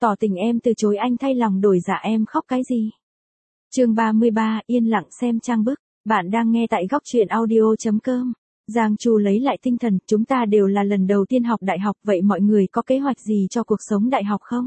Tỏ tình em từ chối anh thay lòng đổi dạ em khóc cái gì? Chương 33, yên lặng xem trang bức. Bạn đang nghe tại góc truyện audio.com. Giang Chu lấy lại tinh thần, chúng ta đều là lần đầu tiên học đại học, vậy mọi người có kế hoạch gì cho cuộc sống đại học không?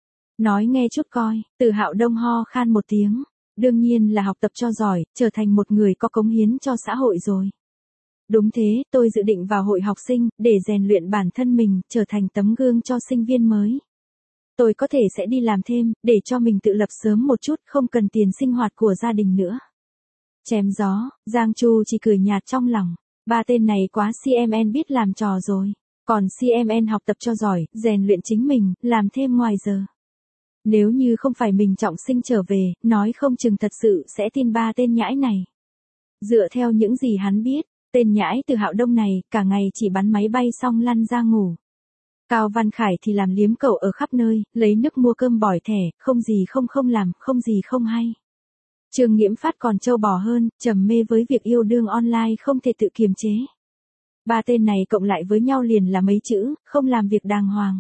Nói nghe chút coi. Từ Hạo Đông ho khan một tiếng. Đương nhiên là học tập cho giỏi, trở thành một người có cống hiến cho xã hội rồi. Đúng thế, tôi dự định vào hội học sinh, để rèn luyện bản thân mình, trở thành tấm gương cho sinh viên mới. Tôi có thể sẽ đi làm thêm, để cho mình tự lập sớm một chút, không cần tiền sinh hoạt của gia đình nữa. Chém gió, Giang Chu chỉ cười nhạt trong lòng. Ba tên này quá CMN biết làm trò rồi. Còn CMN học tập cho giỏi, rèn luyện chính mình, làm thêm ngoài giờ. Nếu như không phải mình trọng sinh trở về, nói không chừng thật sự sẽ tin ba tên nhãi này. Dựa theo những gì hắn biết, tên nhãi Từ Hạo Đông này, cả ngày chỉ bắn máy bay xong lăn ra ngủ. Cao Văn Khải thì làm liếm cậu ở khắp nơi, lấy nước mua cơm bỏi thẻ, không gì không làm, không gì không hay. Trương Nghiễm Phát còn trâu bò hơn, trầm mê với việc yêu đương online không thể tự kiềm chế. Ba tên này cộng lại với nhau liền là mấy chữ, không làm việc đàng hoàng.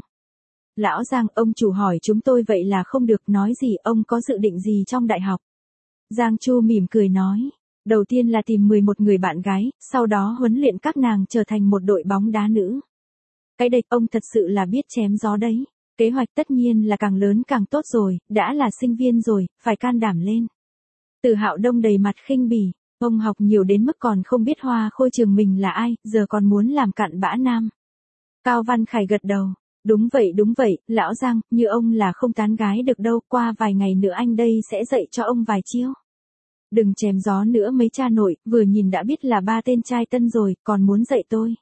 Lão Giang, ông chủ hỏi chúng tôi vậy là không được, nói gì, ông có dự định gì trong đại học? Giang Chu mỉm cười nói, đầu tiên là tìm 11 người bạn gái, sau đó huấn luyện các nàng trở thành một đội bóng đá nữ. Cái địch, ông thật sự là biết chém gió đấy. Kế hoạch tất nhiên là càng lớn càng tốt rồi, đã là sinh viên rồi, phải can đảm lên. Từ Hạo Đông đầy mặt khinh bỉ, ông học nhiều đến mức còn không biết Hoa Khôi trường mình là ai, giờ còn muốn làm cặn bã nam. Cao Văn Khải gật đầu, đúng vậy, lão Giang, như ông là không tán gái được đâu, qua vài ngày nữa anh đây sẽ dạy cho ông vài chiêu. Đừng chém gió nữa mấy cha nội, vừa nhìn đã biết là ba tên trai tân rồi, còn muốn dạy tôi.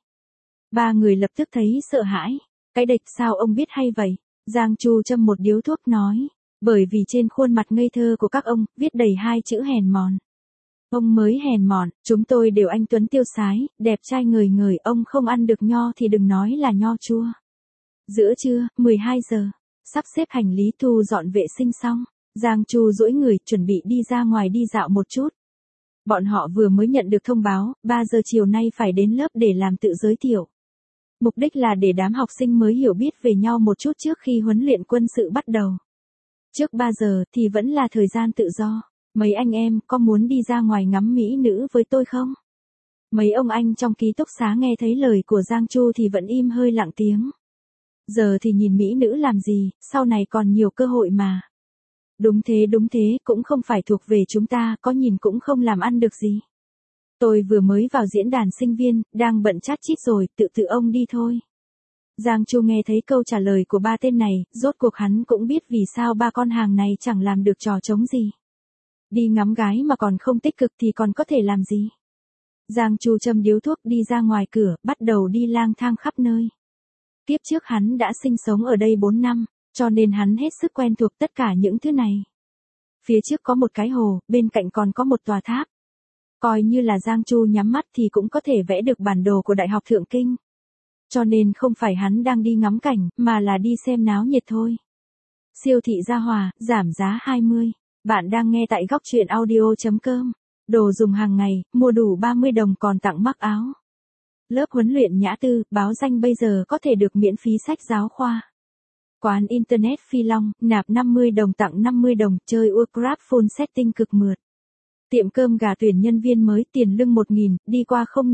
Ba người lập tức thấy sợ hãi. Cái địch, sao ông biết hay vậy? Giang Chu châm một điếu thuốc nói. Bởi vì trên khuôn mặt ngây thơ của các ông, viết đầy hai chữ hèn mọn. Ông mới hèn mọn, chúng tôi đều anh tuấn tiêu sái, đẹp trai ngời ngời, ông không ăn được nho thì đừng nói là nho chua. Giữa trưa, 12 giờ, sắp xếp hành lý thu dọn vệ sinh xong, Giang Chu duỗi người chuẩn bị đi ra ngoài đi dạo một chút. Bọn họ vừa mới nhận được thông báo, 3 giờ chiều nay phải đến lớp để làm tự giới thiệu. Mục đích là để đám học sinh mới hiểu biết về nhau một chút trước khi huấn luyện quân sự bắt đầu. Trước 3 giờ thì vẫn là thời gian tự do. Mấy anh em có muốn đi ra ngoài ngắm mỹ nữ với tôi không? Mấy ông anh trong ký túc xá nghe thấy lời của Giang Chu thì vẫn im hơi lặng tiếng. Giờ thì nhìn mỹ nữ làm gì, sau này còn nhiều cơ hội mà. Đúng thế, cũng không phải thuộc về chúng ta, có nhìn cũng không làm ăn được gì. Tôi vừa mới vào diễn đàn sinh viên, đang bận chat chít rồi, tự ông đi thôi. Giang Chu nghe thấy câu trả lời của ba tên này, rốt cuộc hắn cũng biết vì sao ba con hàng này chẳng làm được trò trống gì. Đi ngắm gái mà còn không tích cực thì còn có thể làm gì. Giang Chu châm điếu thuốc đi ra ngoài cửa, bắt đầu đi lang thang khắp nơi. Kiếp trước hắn đã sinh sống ở đây 4 năm, cho nên hắn hết sức quen thuộc tất cả những thứ này. Phía trước có một cái hồ, bên cạnh còn có một tòa tháp. Coi như là Giang Chu nhắm mắt thì cũng có thể vẽ được bản đồ của Đại học Thượng Kinh. Cho nên không phải hắn đang đi ngắm cảnh, mà là đi xem náo nhiệt thôi. Siêu thị Gia Hòa, giảm giá 20. Bạn đang nghe tại góc truyện audio.com. Đồ dùng hàng ngày, mua đủ 30 đồng còn tặng mắc áo. Lớp huấn luyện Nhã Tư, báo danh bây giờ có thể được miễn phí sách giáo khoa. Quán Internet Phi Long, nạp 50 đồng tặng 50 đồng, chơi Warcraft full setting cực mượt. Tiệm cơm gà tuyển nhân viên mới, tiền lương 1.000, đi qua không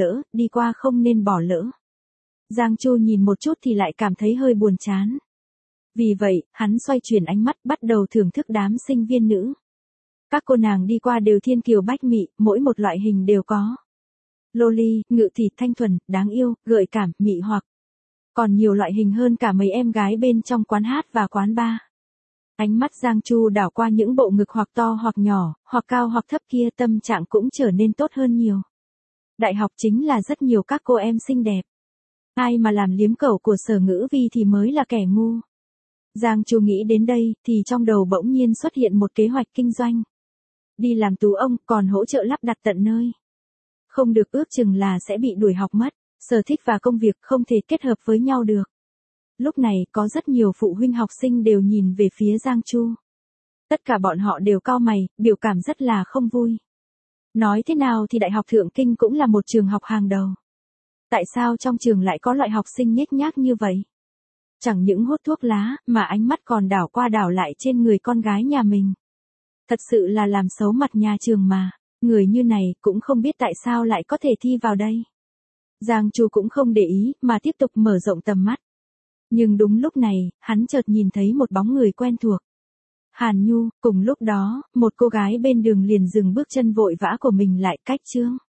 nên bỏ lỡ. Giang Chu nhìn một chút thì lại cảm thấy hơi buồn chán. Vì vậy, hắn xoay chuyển ánh mắt, bắt đầu thưởng thức đám sinh viên nữ. Các cô nàng đi qua đều thiên kiều bách mị, mỗi một loại hình đều có. Loli, ngự thịt, thanh thuần, đáng yêu, gợi cảm, mị hoặc. Còn nhiều loại hình hơn cả mấy em gái bên trong quán hát và quán bar. Ánh mắt Giang Chu đảo qua những bộ ngực hoặc to hoặc nhỏ, hoặc cao hoặc thấp kia, tâm trạng cũng trở nên tốt hơn nhiều. Đại học chính là rất nhiều các cô em xinh đẹp. Ai mà làm liếm cẩu của Sở Ngữ Vi thì mới là kẻ ngu. Giang Chu nghĩ đến đây, thì trong đầu bỗng nhiên xuất hiện một kế hoạch kinh doanh. Đi làm tú ông, còn hỗ trợ lắp đặt tận nơi. Không được, ước chừng là sẽ bị đuổi học mất, sở thích và công việc không thể kết hợp với nhau được. Lúc này, có rất nhiều phụ huynh học sinh đều nhìn về phía Giang Chu. Tất cả bọn họ đều cau mày, biểu cảm rất là không vui. Nói thế nào thì Đại học Thượng Kinh cũng là một trường học hàng đầu. Tại sao trong trường lại có loại học sinh nhếch nhác như vậy? Chẳng những hút thuốc lá, mà ánh mắt còn đảo qua đảo lại trên người con gái nhà mình. Thật sự là làm xấu mặt nhà trường mà. Người như này cũng không biết tại sao lại có thể thi vào đây. Giang Chu cũng không để ý, mà tiếp tục mở rộng tầm mắt. Nhưng đúng lúc này, hắn chợt nhìn thấy một bóng người quen thuộc. Hàn Nhu. Cùng lúc đó, một cô gái bên đường liền dừng bước chân vội vã của mình lại, cách Trương